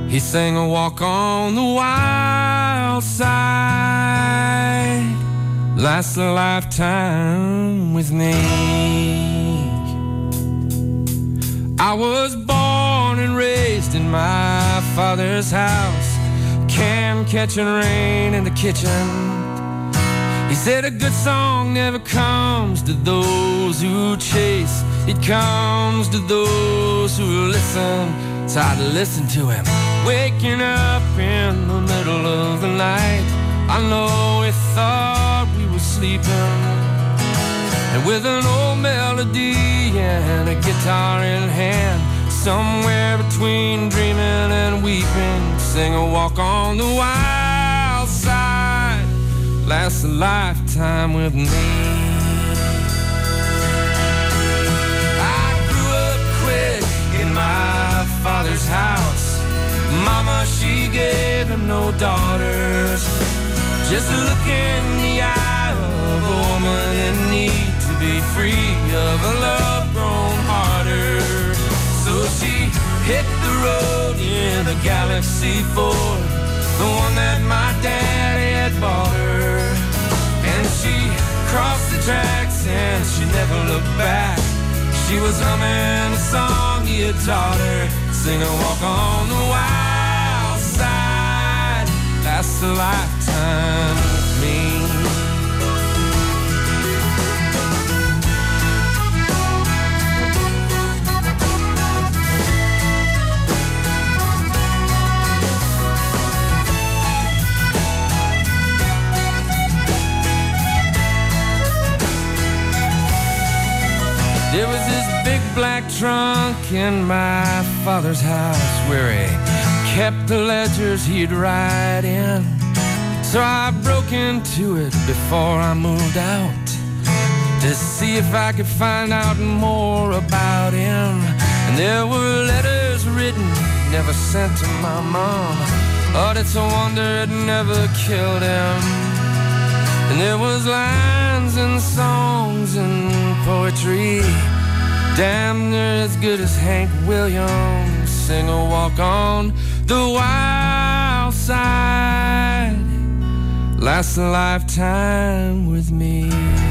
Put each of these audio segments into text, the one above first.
He sang a walk on the wild side, lasts a lifetime with me. I was born and raised in my father's house, can catching rain in the kitchen. He said a good song never comes to those who chase, it comes to those who listen. So I'd listen to him, waking up in the middle of the night. I know he thought we were sleeping, and with an old melody and a guitar in hand, somewhere between dreaming and weeping, sing a walk on the wild side, lasts a lifetime with me. I grew up quick in my father's house. Mama, she gave him no daughters. Just a look in the eye of a woman in need to be free of a love grown harder. So she hit the road in a Galaxy Ford, the one that my daddy had bought her. And she crossed the tracks and she never looked back. She was humming a song he had taught her, sing a walk on the wild side, lasts a lifetime with me. There was this big black trunk in my father's house where he kept the ledgers he'd write in. So I broke into it before I moved out to see if I could find out more about him. And there were letters written, never sent to my mom, but it's a wonder it never killed him. And there was lines and songs and poetry, damn near as good as Hank Williams, sing a walk on the wild side, lasts a lifetime with me.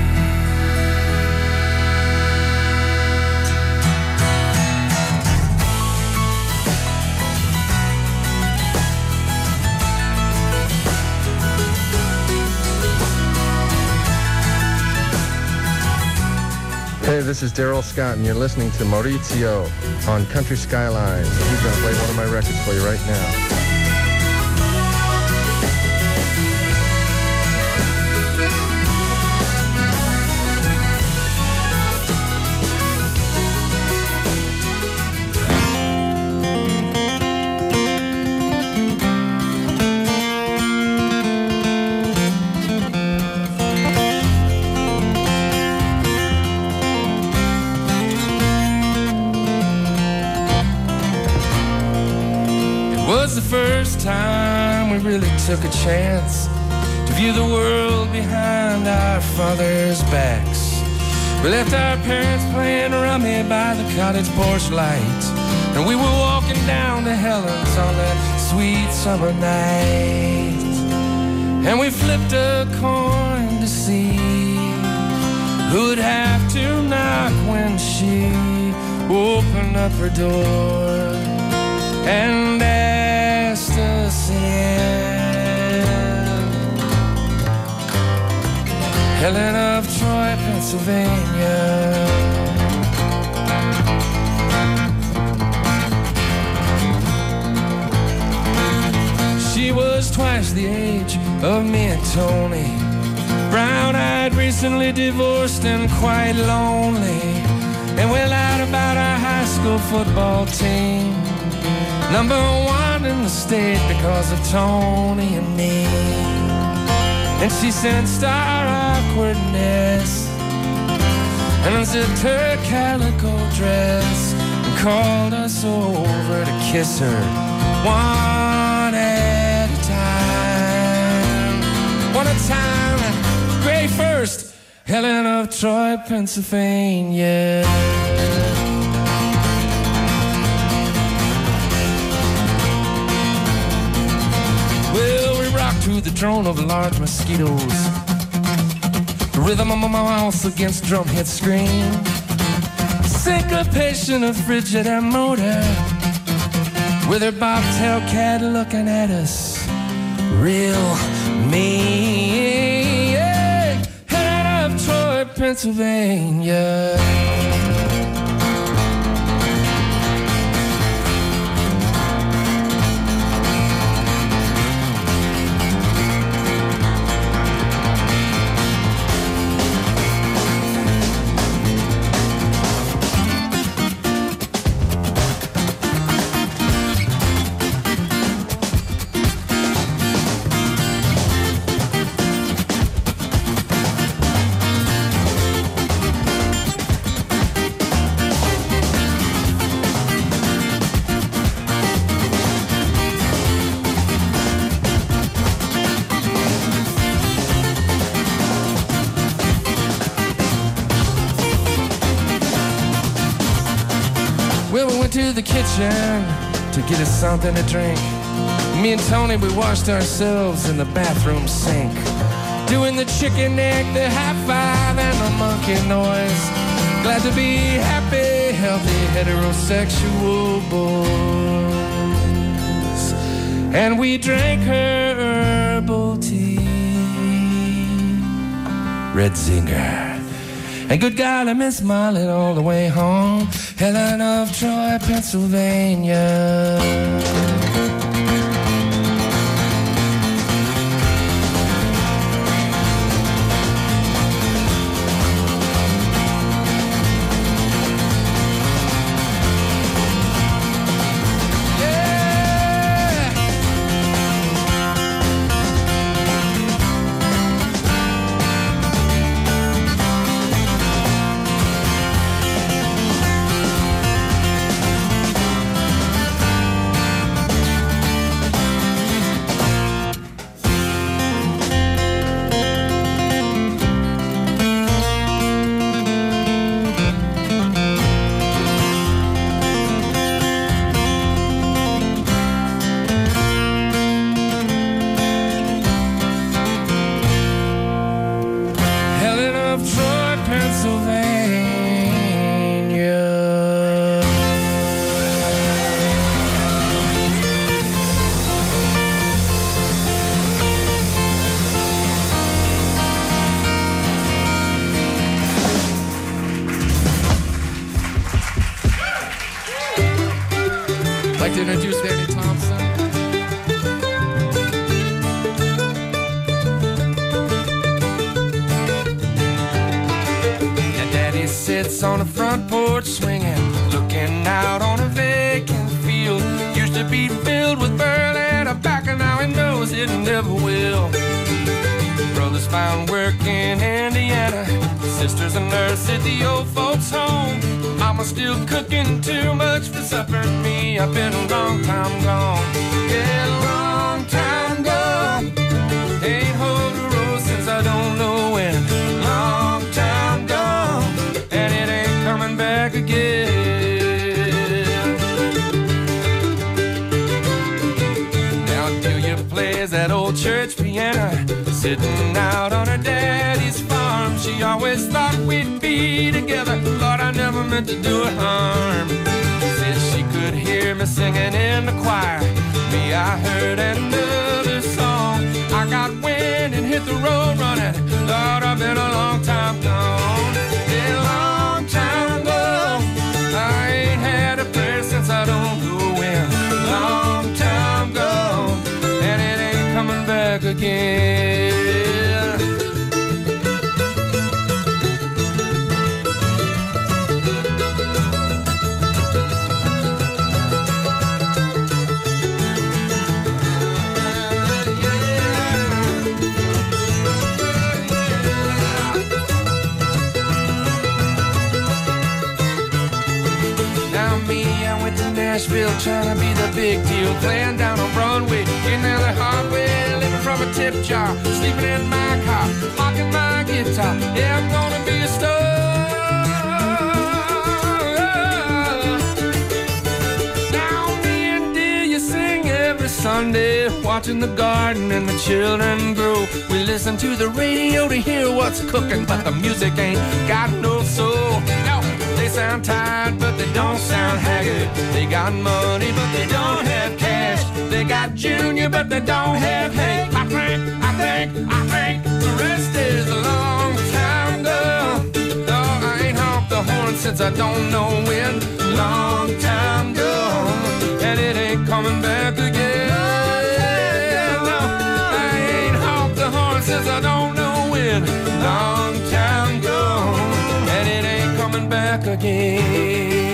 Hey, this is Daryl Scott, and you're listening to Maurizio on Country Skylines. He's going to play one of my records for you right now. The first time we really took a chance to view the world behind our fathers' backs. We left our parents playing rummy by the cottage porch light, and we were walking down to Helen's on that sweet summer night. And we flipped a coin to see who'd have to knock when she opened up her door and asked us in. Helen of Troy, Pennsylvania. She was twice the age of me and Tony, brown-eyed, recently divorced and quite lonely, and we lied about our high school football team, number one in the state because of Tony and me. And she sensed our awkwardness and unzipped her calico dress and called us over to kiss her one at a time. One at a time. Gray first, Helen of Troy, Pennsylvania. to the drone of large mosquitoes. The rhythm of my mouth against drumhead scream. Syncopation of frigid and motor, with her bobtail cat looking at us real mean. Yeah. Head out of Troy, Pennsylvania. Well, we went to the kitchen to get us something to drink. Me and Tony, we washed ourselves in the bathroom sink, doing the chicken egg, the high five, and the monkey noise. Glad to be happy, healthy, heterosexual boys. And we drank herbal tea, Red Zinger. And good God, I miss Molly all the way home. Helen of Troy, Pennsylvania. Like to introduce Danny Thompson. And Daddy sits on the front porch swinging, looking out on a vacant field. Used to be filled with burl and tobacco, now he knows it never will. Brothers found work in Indiana, sister's a nurse at the old folks' home. Mama's still cooking too much for supper. Me, I've been a long time gone. Yeah, a long time gone. Ain't hold a road since I don't know when. Long time gone, and it ain't coming back again. Now Delia plays that old church piano, sitting out on her daddy's farm. She always thought we'd be together. Lord, I never meant to do her harm. Said she could hear me singing in the choir. Me, I heard another song. I got wind and hit the road running. Lord, I've been a long time gone. Yeah, a long time gone. I ain't had a prayer since I don't go in. Long time gone, and it ain't coming back again. Nashville, trying to be the big deal, playing down on Broadway, getting there the hard way, living from a tip jar, sleeping in my car, locking my guitar. Yeah, I'm gonna be a star. Now me and Delia sing every every Sunday, watching the garden and the children grow. We listen to the radio to hear what's cooking, but the music ain't got no soul. No, they sound tired, but they don't sound haggard. They got money, but they don't have cash. They got Junior, but they don't have Hank. I think the rest is a long time ago. No, I ain't honked the horn since I don't know when. Long time ago, and it ain't coming back again. No, I ain't honked the horn since I don't know when. Long time ago, and it ain't coming back again.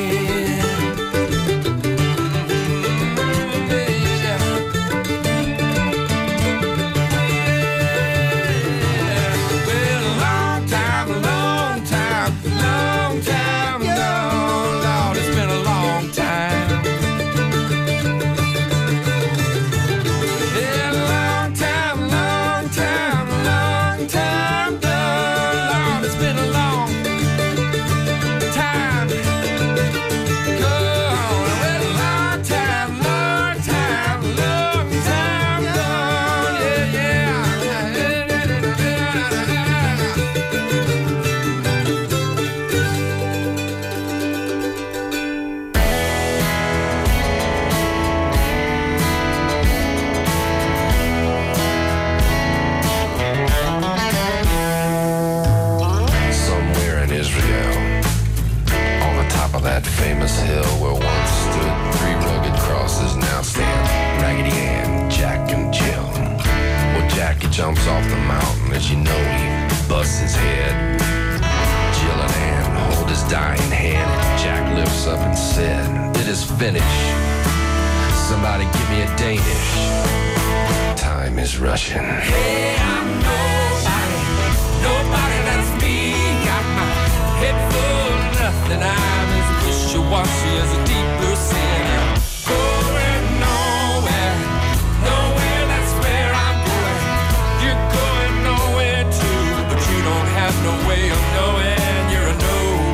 Famous hill where once stood three rugged crosses, now stand Raggedy Ann, Jack, and Jill. Well, Jackie jumps off the mountain, as you know he busts his head. Jill and Ann hold his dying hand, and Jack lifts up and said, "It is finished. Somebody give me a Danish. Time is rushing." Hey, I'm nobody, that's me. Got my head full of nothing. I'm as wishy-washy as a deep blue sea. Going nowhere, that's where I'm going. You're going nowhere too, but you don't have no way of knowing. You're a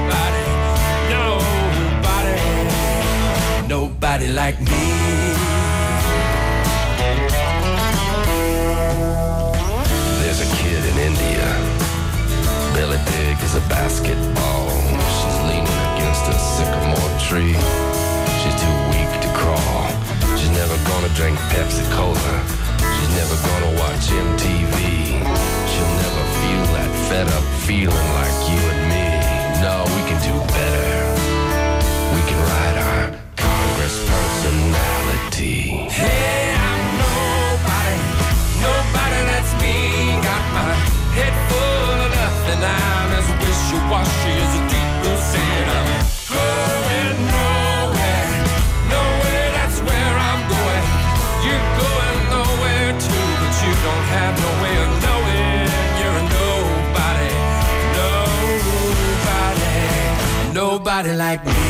nobody like me. There's a kid in India, belly big as a basketball. She's leaning against a sycamore tree. She's too weak to crawl. She's never gonna drink Pepsi-Cola. She's never gonna watch MTV. She'll never feel that fed up feeling like you and me. No, we can do better. We can ride our Congress personality. Hey, I'm nobody, that's me. Got my head full of nothing. I'm as wishy-washy as a deep blue sea. I'm going nowhere, that's where I'm going. You're going nowhere too, but you don't have no way of knowing. You're a nobody like me.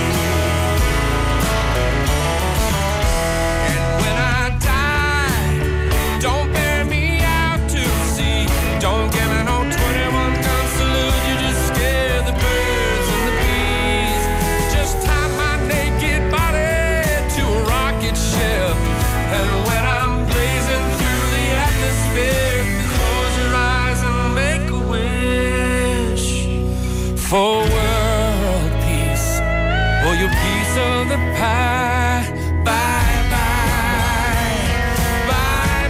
And when I die, don't bear me out to sea. Don't give me no 21 gun salute. You just scare the birds and the bees. Just tie my naked body to a rocket ship. And when I'm blazing through the atmosphere, close your eyes and make a wish for world peace, or your piece of the pie. Bye bye, bye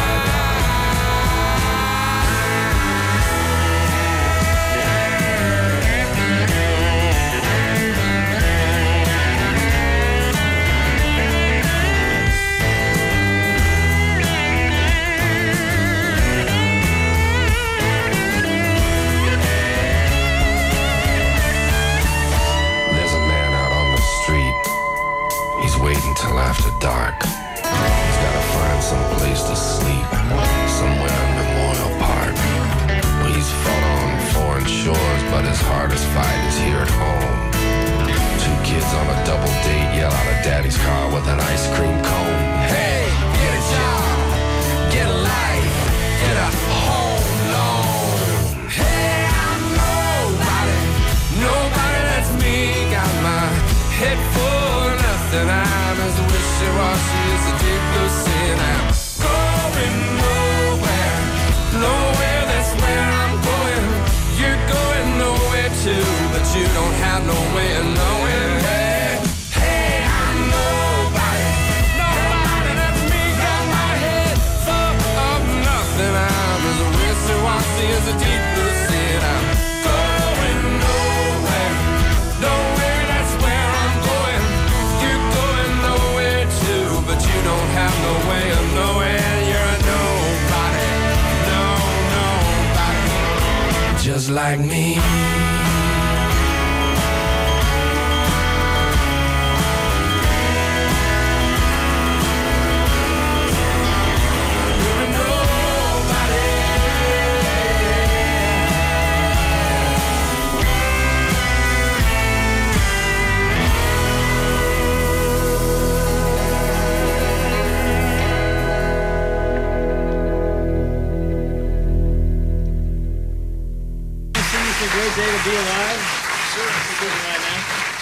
There's a man out on the street. He's waiting till after dark. He's gotta find some place to sleep, somewhere in Memorial Park. Well, he's fought on foreign shores, but his hardest fight is here at home. Two kids on a double date yell out of Daddy's car with an ice cream cone. Hey, get a job, get a life, get a home loan. Hey, I'm nobody, that's me. Got my head full of nothing. I'm as wishy-washy as a deep blue sea, and I'm going nowhere. Nowhere, that's where I'm going. You're going nowhere too, but you don't have no way of knowing. Hey, I'm nobody. Nobody, that's me, got my head full of nothing. I'm as wishy-washy as a deep blue sea, and I'm going nowhere. Nowhere, that's where I'm going. You're going nowhere too, but you don't have no way of knowing. You're a nobody. No, nobody. Just like me. Great day to be alive. Sure. We're doing right now.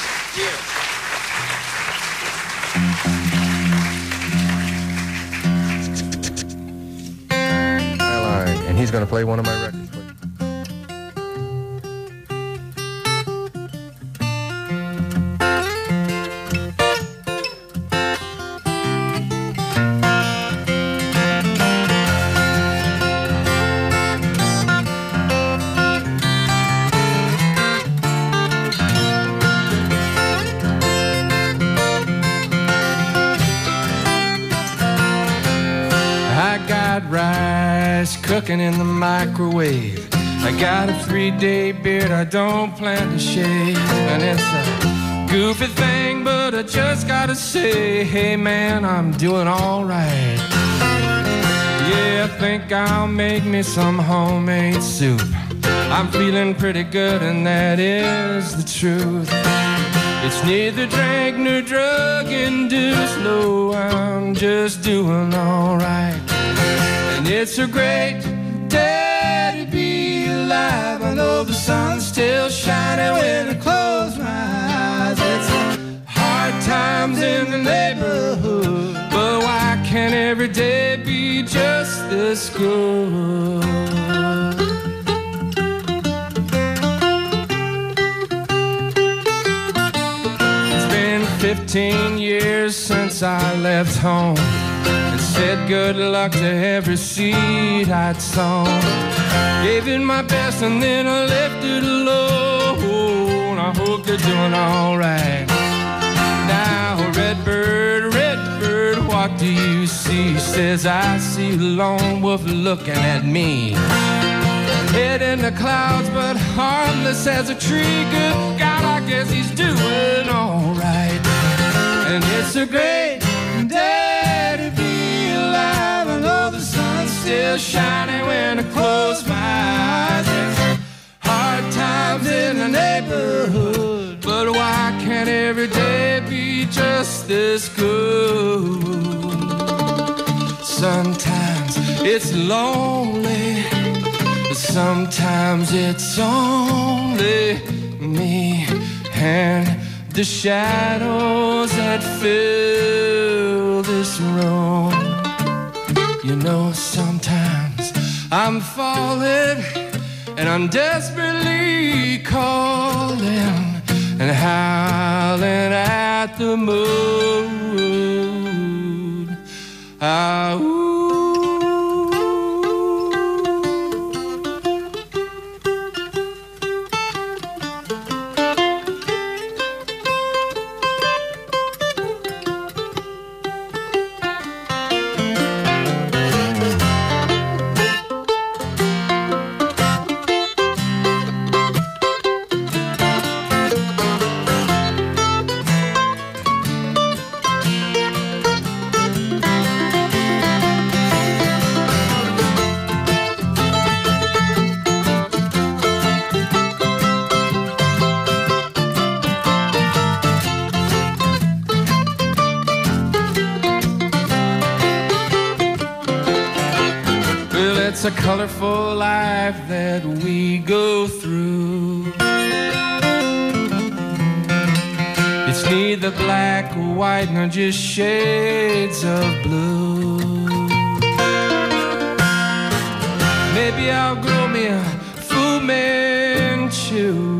Skyline, and he's going to play one of my records for you. Rice cooking in the microwave. I got a 3-day beard I don't plan to shave, and it's a goofy thing, but I just gotta say, hey man, I'm doing all right. Yeah, I think I'll make me some homemade soup. I'm feeling pretty good, and that is the truth. It's neither drink nor drug induced. No, I'm just doing all right. And it's a great day to be alive. I know the sun's still shining when I close my eyes. It's hard times in the neighborhood, but why can't every day be just this good? It's been 15 years since I left home and said good luck to every seed I'd sown. Gave it my best and then I left it alone. I hope they're doing all right. Now, Redbird, Redbird, what do you see? Says I see a lone wolf looking at me. Head in the clouds but harmless as a tree. Good God, I guess he's doing all right. And it's a great day to be alive. I know the sun's still shining when I close my eyes. There's hard times in the neighborhood, but why can't every day be just this good? Sometimes it's lonely, sometimes it's only me and the shadows that fill this room. You know, sometimes I'm falling and I'm desperately calling and howling at the moon. Ah-ooh. It's a colorful life that we go through. It's neither neither black or white nor just shades of blue. Maybe I'll grow me a Fu Manchu.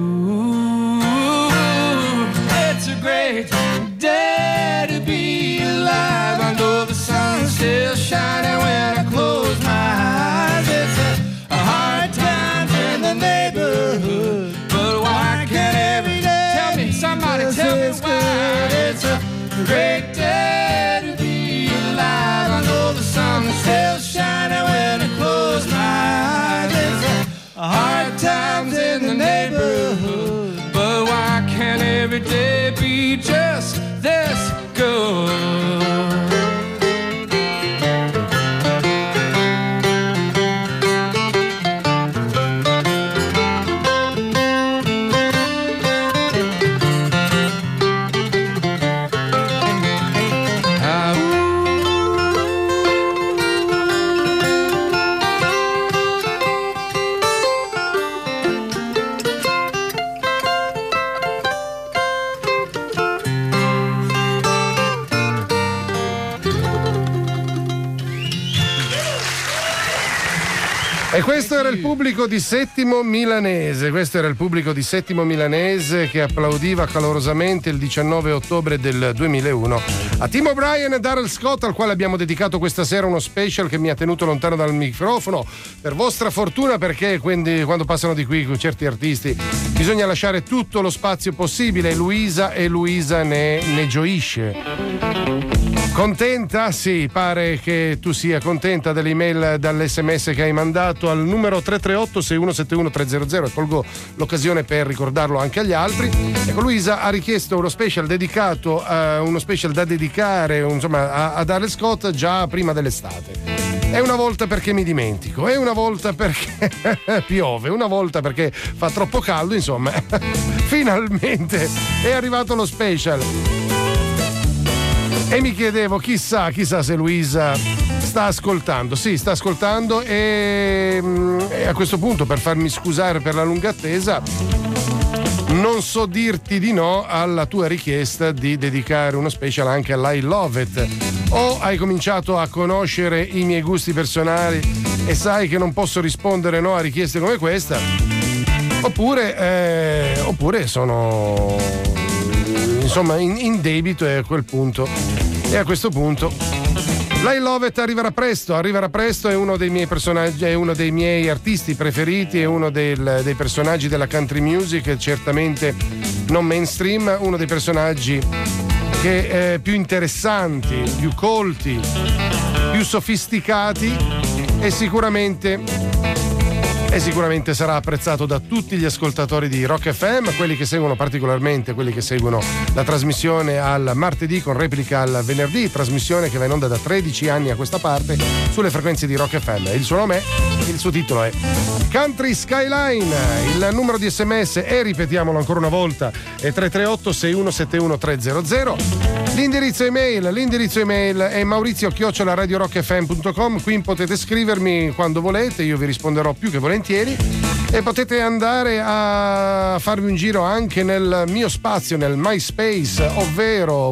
It's a great day to be alive. I know the sun's still shining when I close my eyes. It's a hard time in the neighborhood, but why can't every day? Tell me, somebody tell me why. It's a great day to be alive. I know the sun's still shining when I close my eyes. It's a hard times in the neighborhood, but why can't every day be just this good? E questo era il pubblico di Settimo Milanese, che applaudiva calorosamente il 19 ottobre del 2001 a Tim O'Brien e Darrell Scott, al quale abbiamo dedicato questa sera uno special che mi ha tenuto lontano dal microfono, per vostra fortuna, perché quando passano di qui con certi artisti bisogna lasciare tutto lo spazio possibile, e Luisa ne gioisce. Contenta? Sì, pare che tu sia contenta dell'email, dall'SMS che hai mandato al numero 338-6171-300, e colgo l'occasione per ricordarlo anche agli altri. Ecco, Luisa ha richiesto uno special dedicato, uno special da dedicare, insomma, a Darrell Scott già prima dell'estate. È una volta perché mi dimentico, è una volta perché piove, una volta perché fa troppo caldo, insomma. Finalmente è arrivato lo special. E mi chiedevo, chissà se Luisa sta ascoltando. Sì, sta ascoltando, e a questo punto, per farmi scusare per la lunga attesa, non so dirti di no alla tua richiesta di dedicare uno special anche all'I Love It. O hai cominciato a conoscere i miei gusti personali e sai che non posso rispondere no a richieste come questa, oppure sono, insomma, in debito, e a questo punto l'I Love It arriverà presto, è uno dei miei personaggi, è uno dei miei artisti preferiti, è uno dei personaggi della country music, certamente non mainstream, uno dei personaggi che più interessanti, più colti, più sofisticati, e sicuramente sarà apprezzato da tutti gli ascoltatori di Rock FM, quelli che seguono particolarmente, quelli che seguono la trasmissione al martedì con replica al venerdì, trasmissione che va in onda da 13 anni a questa parte sulle frequenze di Rock FM. Il suo titolo è Country Skyline. Il numero di SMS è, ripetiamolo ancora una volta, è 338-6171-300. L'indirizzo email è maurizio@radiorockfm.com. Qui potete scrivermi quando volete, io vi risponderò più che volentieri, e potete andare a farvi un giro anche nel mio spazio, nel MySpace, ovvero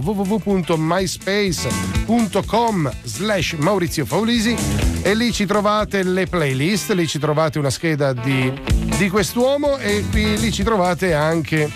www.myspace.com/Maurizio Faulisi, e lì ci trovate le playlist, lì ci trovate una scheda di quest'uomo, e lì ci trovate anche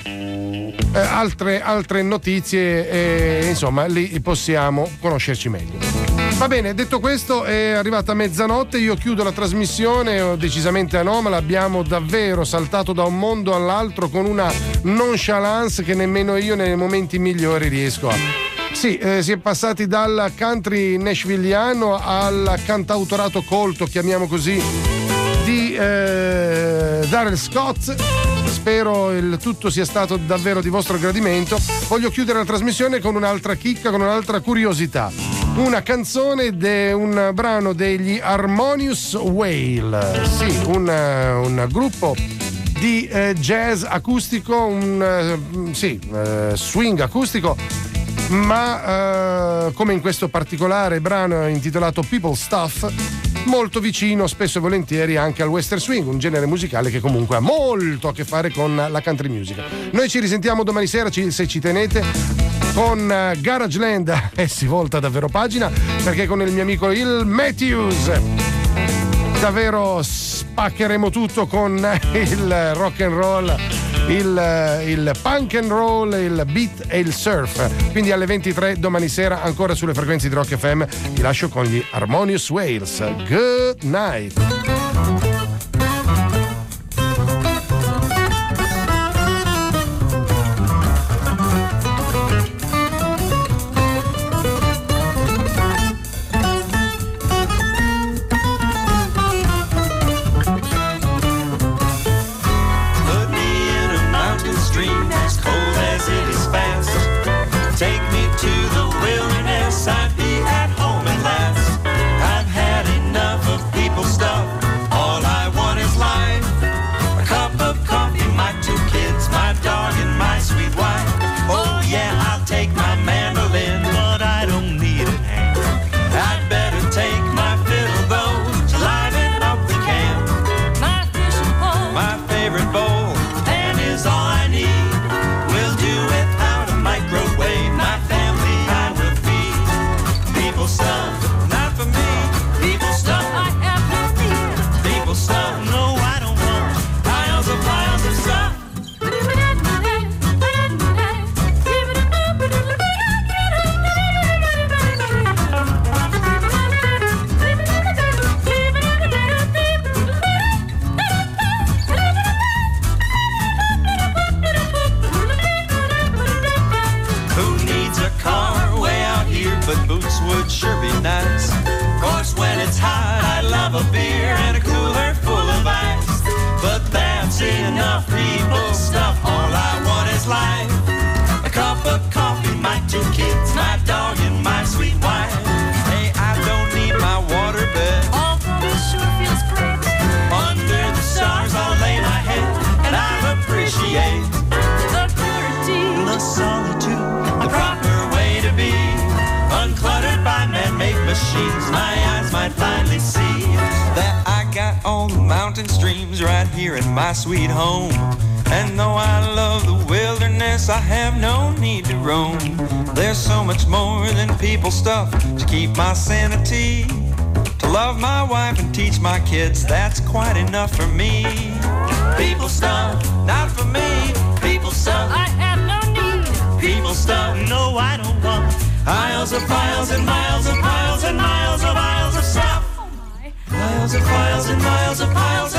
altre notizie, e insomma lì possiamo conoscerci meglio. Va bene, detto questo, è arrivata mezzanotte, io chiudo la trasmissione decisamente anomala, abbiamo davvero saltato da un mondo all'altro con una nonchalance che nemmeno io nei momenti migliori riesco a... Sì, si è passati dal country nashvilliano al cantautorato colto, chiamiamo così, di Darrell Scott. Spero il tutto sia stato davvero di vostro gradimento. Voglio chiudere la trasmissione con un'altra chicca, con un'altra curiosità. Una canzone, un brano degli Harmonious Whale. Sì, un gruppo di jazz acustico, swing acustico, ma come in questo particolare brano intitolato People Stuff, molto vicino spesso e volentieri anche al western swing, un genere musicale che comunque ha molto a che fare con la country music. Noi ci risentiamo domani sera, se ci tenete, con Garageland e si volta davvero pagina, perché con il mio amico il Matthews davvero spaccheremo tutto con il rock and roll, il punk and roll, il beat e il surf. Quindi alle 23 domani sera ancora sulle frequenze di Rock FM. Vi lascio con gli Harmonious Whales. Good night. I'd be at home at last. I've had enough of people stuff. All I want is life. A cup of coffee, my 2 kids, my dog, and my sweet wife. Oh yeah, I'll take my mandolin, but I don't need an hand. I'd better take my fiddle though to liven up the camp. My fishing pole, my favorite bowl, and is all I need. We'll do without a microwave. My family I will feed. People stuff, not for me. People stuff, I have no need. People stuff, no, I don't want. Piles of stuff. Who needs a car way out here, but boots would sure be nice. Of course, when it's hot, I love a beer and a cooler full of ice. But that's enough people stuff. All I want is life. A cup of coffee, my 2 kids, my dog, and my sweet wife. Hey, I don't need my waterbed. Although it sure feels great. Under the stars, I'll lay my head, and I'll appreciate the purity, the solitude, the proper way to be. Uncluttered by man-made machines, my eyes might finally see that I got all the mountain streams right here in my sweet home. And though I love the wilderness, I have no need to roam. There's so much more than people stuff to keep my sanity. To love my wife and teach my kids, that's quite enough for me. People stuff, not for me. People stuff, I have no need. People stuff, no, I don't want. Piles of piles and miles of piles and miles of miles of stuff. Piles of piles and miles of piles